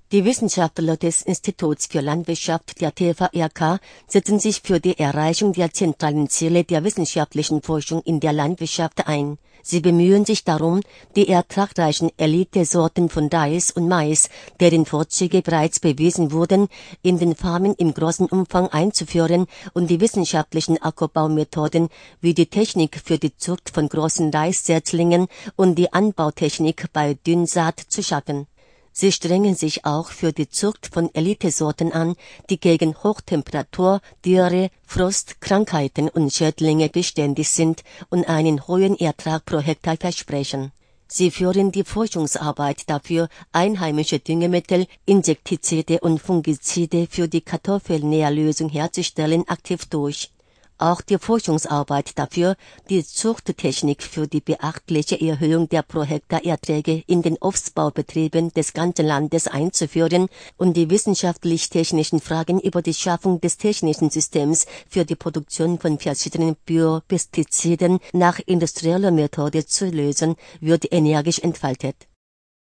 Die Wissenschaftler des Instituts für Landwirtschaft der TVRK setzen sich für die Erreichung der zentralen Ziele der wissenschaftlichen Forschung in der Landwirtschaft ein. Sie bemühen sich darum, die ertragreichen Elitesorten von Reis und Mais, deren Vorzüge bereits bewiesen wurden, in den Farmen im großen Umfang einzuführen und die wissenschaftlichen Ackerbaumethoden wie die Technik für die Zucht von großen Reissetzlingen und die Anbautechnik bei Dünnsaat zu schaffen. Sie strengen sich auch für die Zucht von Elitesorten an, die gegen Hochtemperatur, Dürre, Frost, Krankheiten und Schädlinge beständig sind und einen hohen Ertrag pro Hektar versprechen. Sie führen die Forschungsarbeit dafür, einheimische Düngemittel, Insektizide und Fungizide für die Kartoffelnährlösung herzustellen, aktiv durch. Auch die Forschungsarbeit dafür, die Zuchttechnik für die beachtliche Erhöhung der Pro-Hektar-Erträge in den Obstbaubetrieben des ganzen Landes einzuführen und die wissenschaftlich-technischen Fragen über die Schaffung des technischen Systems für die Produktion von verschiedenen Biopestiziden nach industrieller Methode zu lösen, wird energisch entfaltet.